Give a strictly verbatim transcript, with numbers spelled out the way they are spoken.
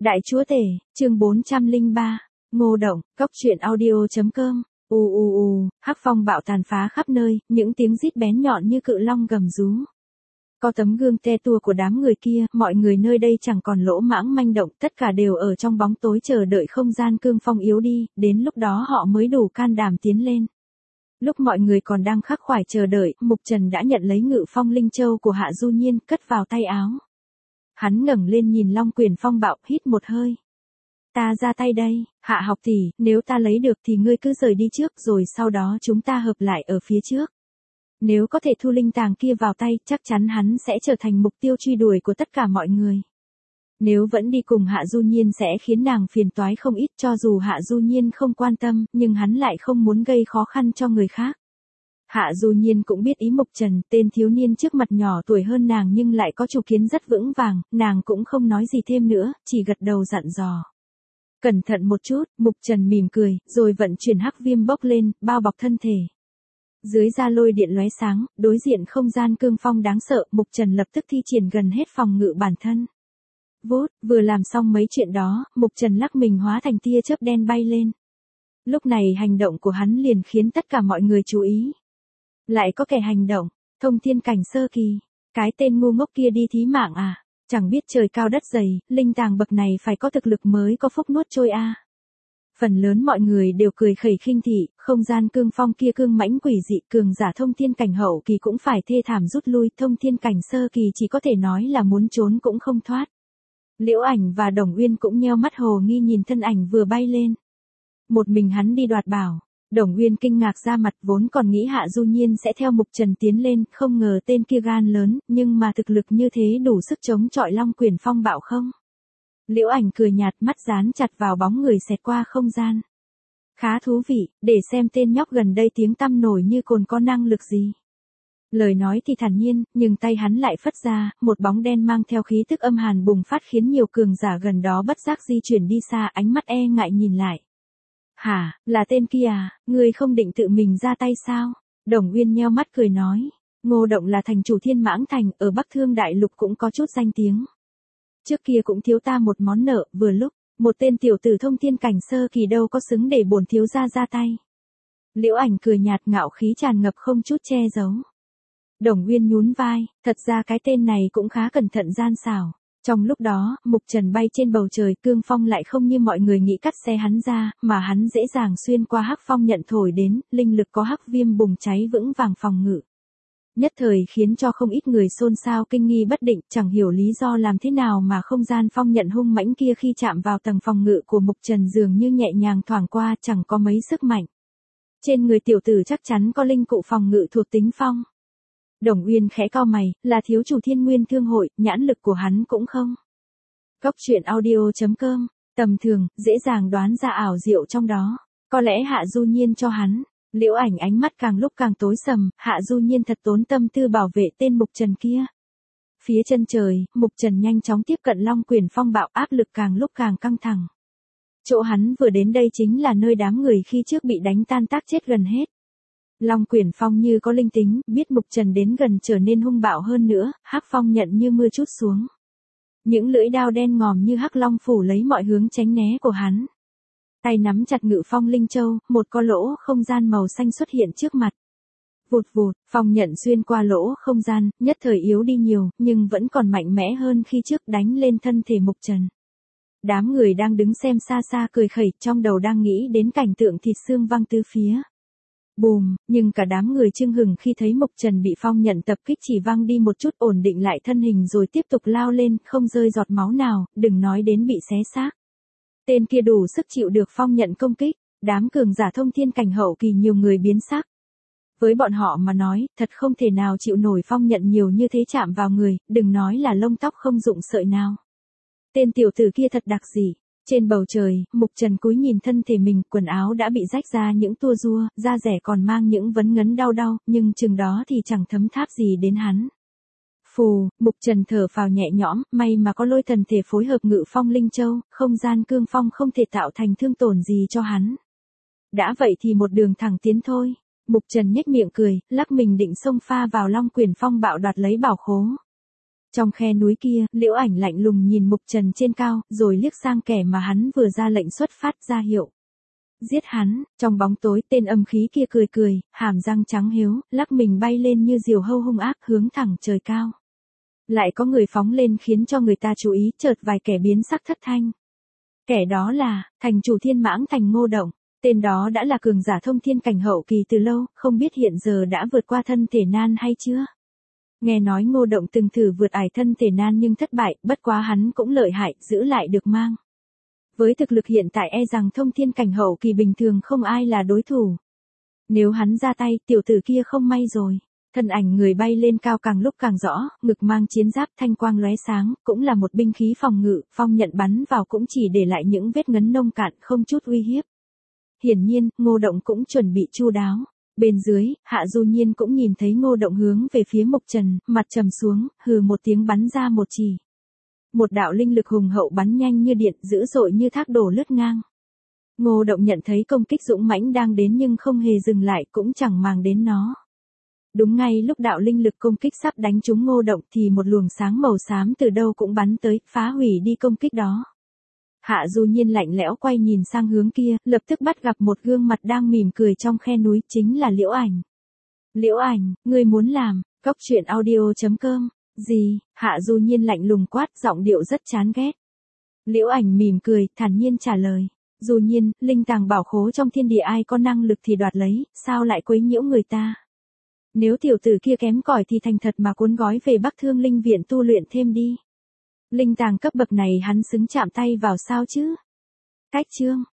Đại chúa tể, chương bốn trăm lẻ ba, Ngô Động, cốc truyện audio.com, u u u, hắc phong bạo tàn phá khắp nơi, những tiếng rít bén nhọn như cự long gầm rú. Có tấm gương te tua của đám người kia, mọi người nơi đây chẳng còn lỗ mãng manh động, tất cả đều ở trong bóng tối chờ đợi không gian cương phong yếu đi, đến lúc đó họ mới đủ can đảm tiến lên. Lúc mọi người còn đang khắc khoải chờ đợi, Mục Trần đã nhận lấy Ngự Phong Linh Châu của Hạ Du Nhiên, cất vào tay áo. Hắn ngẩng lên nhìn Long Quyền Phong Bạo, hít một hơi. Ta ra tay đây, Hạ học tỷ, nếu ta lấy được thì ngươi cứ rời đi trước, rồi sau đó chúng ta hợp lại ở phía trước. Nếu có thể thu linh tàng kia vào tay, chắc chắn hắn sẽ trở thành mục tiêu truy đuổi của tất cả mọi người. Nếu vẫn đi cùng Hạ Du Nhiên sẽ khiến nàng phiền toái không ít, cho dù Hạ Du Nhiên không quan tâm, nhưng hắn lại không muốn gây khó khăn cho người khác. Hạ Du Nhiên cũng biết ý Mục Trần, tên thiếu niên trước mặt nhỏ tuổi hơn nàng nhưng lại có chủ kiến rất vững vàng, nàng cũng không nói gì thêm nữa, chỉ gật đầu dặn dò. Cẩn thận một chút, Mục Trần mỉm cười, rồi vận chuyển hắc viêm bốc lên, bao bọc thân thể. Dưới da lôi điện lóe sáng, đối diện không gian cương phong đáng sợ, Mục Trần lập tức thi triển gần hết phòng ngự bản thân. Vốt, vừa làm xong mấy chuyện đó, Mục Trần lắc mình hóa thành tia chớp đen bay lên. Lúc này hành động của hắn liền khiến tất cả mọi người chú ý. Lại có kẻ hành động, thông thiên cảnh sơ kỳ, cái tên ngu ngốc kia đi thí mạng à, chẳng biết trời cao đất dày, linh tàng bậc này phải có thực lực mới có phúc nuốt trôi a. Phần lớn mọi người đều cười khẩy khinh thị, không gian cương phong kia cương mãnh quỷ dị, cường giả thông thiên cảnh hậu kỳ cũng phải thê thảm rút lui, thông thiên cảnh sơ kỳ chỉ có thể nói là muốn trốn cũng không thoát. Liễu Ảnh và Đồng Uyên cũng nheo mắt hồ nghi nhìn thân ảnh vừa bay lên. Một mình hắn đi đoạt bảo. Đồng Uyên kinh ngạc ra mặt, vốn còn nghĩ Hạ Du Nhiên sẽ theo Mục Trần tiến lên, không ngờ tên kia gan lớn, nhưng mà thực lực như thế đủ sức chống chọi Long Quyền Phong Bạo không? Liễu Ảnh cười nhạt, mắt dán chặt vào bóng người xẹt qua không gian. Khá thú vị, để xem tên nhóc gần đây tiếng tăm nổi như cồn có năng lực gì. Lời nói thì thản nhiên, nhưng tay hắn lại phất ra, một bóng đen mang theo khí tức âm hàn bùng phát khiến nhiều cường giả gần đó bất giác di chuyển đi xa, ánh mắt e ngại nhìn lại. Hả, là tên kia à, ngươi không định tự mình ra tay sao? Đồng Uyên nheo mắt cười nói. Ngô Động là thành chủ Thiên Mãng Thành, ở Bắc Thương Đại Lục cũng có chút danh tiếng. Trước kia cũng thiếu ta một món nợ, vừa lúc, một tên tiểu tử thông thiên cảnh sơ kỳ đâu có xứng để bổn thiếu gia ra tay. Liễu Ảnh cười nhạt, ngạo khí tràn ngập không chút che giấu. Đồng Uyên nhún vai, thật ra cái tên này cũng khá cẩn thận gian xảo. Trong lúc đó, Mục Trần bay trên bầu trời, cương phong lại không như mọi người nghĩ cắt xe hắn ra, mà hắn dễ dàng xuyên qua hắc phong nhận thổi đến, linh lực có hắc viêm bùng cháy vững vàng phòng ngự. Nhất thời khiến cho không ít người xôn xao kinh nghi bất định, chẳng hiểu lý do làm thế nào mà không gian phong nhận hung mãnh kia khi chạm vào tầng phòng ngự của Mục Trần dường như nhẹ nhàng thoảng qua, chẳng có mấy sức mạnh. Trên người tiểu tử chắc chắn có linh cụ phòng ngự thuộc tính phong. Đồng Uyên khẽ cau mày, là thiếu chủ Thiên Nguyên Thương Hội, nhãn lực của hắn cũng không. Cốc truyện audio.com, tầm thường, dễ dàng đoán ra ảo diệu trong đó. Có lẽ Hạ Du Nhiên cho hắn. Liễu Ảnh ánh mắt càng lúc càng tối sầm, Hạ Du Nhiên thật tốn tâm tư bảo vệ tên Mục Trần kia. Phía chân trời, Mục Trần nhanh chóng tiếp cận Long Quyền Phong Bạo, áp lực càng lúc càng căng thẳng. Chỗ hắn vừa đến đây chính là nơi đám người khi trước bị đánh tan tác chết gần hết. Long Quyền Phong như có linh tính, biết Mục Trần đến gần trở nên hung bạo hơn nữa, hắc phong nhận như mưa trút xuống. Những lưỡi đao đen ngòm như hắc long phủ lấy mọi hướng tránh né của hắn. Tay nắm chặt Ngự Phong Linh Châu, một có lỗ không gian màu xanh xuất hiện trước mặt. Vụt vụt, phong nhận xuyên qua lỗ không gian, nhất thời yếu đi nhiều, nhưng vẫn còn mạnh mẽ hơn khi trước, đánh lên thân thể Mục Trần. Đám người đang đứng xem xa xa cười khẩy, trong đầu đang nghĩ đến cảnh tượng thịt xương văng tứ phía. Bùm, nhưng cả đám người chưng hừng khi thấy Mục Trần bị phong nhận tập kích chỉ văng đi một chút, ổn định lại thân hình rồi tiếp tục lao lên, không rơi giọt máu nào, đừng nói đến bị xé xác. Tên kia đủ sức chịu được phong nhận công kích, đám cường giả thông thiên cảnh hậu kỳ nhiều người biến sắc. Với bọn họ mà nói, thật không thể nào chịu nổi phong nhận nhiều như thế chạm vào người, đừng nói là lông tóc không dụng sợi nào. Tên tiểu tử kia thật đặc dị. Trên bầu trời, Mục Trần cúi nhìn thân thể mình, quần áo đã bị rách ra những tua rua, da rẻ còn mang những vấn ngấn đau đau, nhưng chừng đó thì chẳng thấm tháp gì đến hắn. Phù, Mục Trần thở phào nhẹ nhõm, may mà có lôi thần thể phối hợp Ngự Phong Linh Châu, không gian cương phong không thể tạo thành thương tổn gì cho hắn. Đã vậy thì một đường thẳng tiến thôi. Mục Trần nhếch miệng cười, lắc mình định xông pha vào Long Quyền Phong Bạo đoạt lấy bảo khố. Trong khe núi kia, Liễu Ảnh lạnh lùng nhìn Mục Trần trên cao, rồi liếc sang kẻ mà hắn vừa ra lệnh xuất phát ra hiệu. Giết hắn, trong bóng tối tên âm khí kia cười cười, hàm răng trắng hiếu, lắc mình bay lên như diều hâu hung ác hướng thẳng trời cao. Lại có người phóng lên khiến cho người ta chú ý, chợt vài kẻ biến sắc thất thanh. Kẻ đó là, thành chủ Thiên Mãng Thành Ngô Động, tên đó đã là cường giả thông thiên cảnh hậu kỳ từ lâu, không biết hiện giờ đã vượt qua thân thể nan hay chưa. Nghe nói Ngô Động từng thử vượt ải thân thể nan nhưng thất bại, bất quá hắn cũng lợi hại, giữ lại được mang. Với thực lực hiện tại e rằng thông thiên cảnh hậu kỳ bình thường không ai là đối thủ. Nếu hắn ra tay, tiểu tử kia không may rồi. Thân ảnh người bay lên cao càng lúc càng rõ, ngực mang chiến giáp thanh quang lóe sáng, cũng là một binh khí phòng ngự, phong nhận bắn vào cũng chỉ để lại những vết ngấn nông cạn không chút uy hiếp. Hiển nhiên, Ngô Động cũng chuẩn bị chu đáo. Bên dưới, Hạ Du Nhiên cũng nhìn thấy Ngô Động hướng về phía Mục Trần, mặt trầm xuống, hừ một tiếng bắn ra một chỉ. Một đạo linh lực hùng hậu bắn nhanh như điện, dữ dội như thác đổ lướt ngang. Ngô Động nhận thấy công kích dũng mãnh đang đến nhưng không hề dừng lại, cũng chẳng màng đến nó. Đúng ngay lúc đạo linh lực công kích sắp đánh trúng Ngô Động thì một luồng sáng màu xám từ đâu cũng bắn tới, phá hủy đi công kích đó. Hạ Du Nhiên lạnh lẽo quay nhìn sang hướng kia, lập tức bắt gặp một gương mặt đang mỉm cười trong khe núi, chính là Liễu Ảnh. Liễu Ảnh, ngươi muốn làm, cốc truyện audio chấm com. Gì? Hạ Du Nhiên lạnh lùng quát, giọng điệu rất chán ghét. Liễu Ảnh mỉm cười, thản nhiên trả lời. Du Nhiên, linh tàng bảo khố trong thiên địa ai có năng lực thì đoạt lấy, sao lại quấy nhiễu người ta? Nếu tiểu tử kia kém cỏi thì thành thật mà cuốn gói về Bắc Thương Linh Viện tu luyện thêm đi. Linh tàng cấp bậc này hắn xứng chạm tay vào sao chứ? Cách chương.